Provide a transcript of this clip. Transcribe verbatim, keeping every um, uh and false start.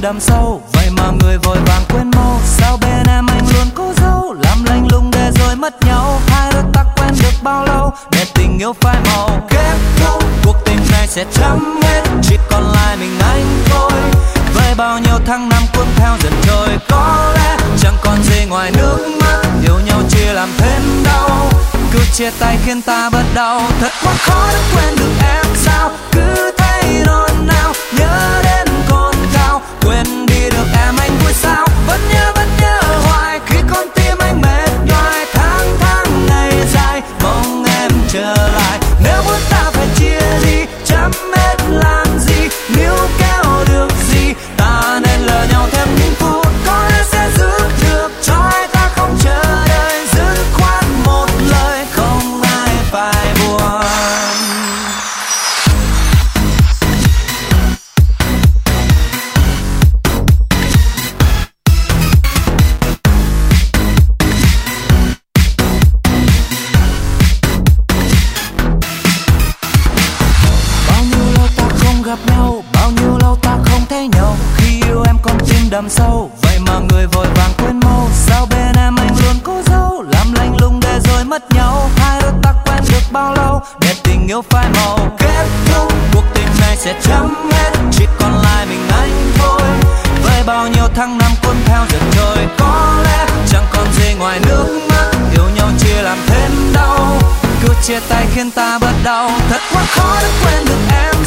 đậm sâu, vậy mà người vội vàng quên mau. Sao bên em anh luôn cố giấu, làm lạnh lùng để rồi mất nhau. Hai đôi ta quen được bao lâu để tình yêu phai màu. Kết thúc cuộc tình này sẽ chấm hết, chỉ còn lại mình anh thôi. Với bao nhiêu tháng năm cuốn theo dần trôi, có lẽ chẳng còn gì ngoài nước mắt. Yêu nhau chỉ làm thêm đau, cứ chia tay khiến ta bớt đau. Thật quá khó để quên được em sao, cứ thấy nôn nao nhớ đến con cao. Quên đi được em anh vui sao, vẫn nhớ vẫn nhớ hoài khi con tim anh mệt nhoài. Tháng tháng ngày dài mong em trở lại, nếu muốn ta phải chia ly chẳng hết làm gì. Níu kéo được gì ta nên lỡ nhau thêm những phút, có lẽ sẽ giữ được cho hai ta không chờ đợi. Dứt khoát một lời không ai phải buồn. Bao nhiêu lâu ta không gặp nhau, bao nhiêu lâu ta không thấy nhau. Khi yêu em con tim đậm sâu, vậy mà người vội vàng quên mau. Sao bên em anh luôn cố giấu, làm lạnh lùng để rồi mất nhau. Hai đôi ta quen được bao lâu để tình yêu phai màu. Kết thúc cuộc tình này sẽ chấm hết, chỉ còn lại mình anh thôi. Với bao nhiêu tháng năm cuốn theo dần trôi, có lẽ chẳng còn gì ngoài nước mắt. Yêu nhau chỉ làm thêm đau, cứ chia tay khiến ta bớt đau. Thật quá khó để quên được em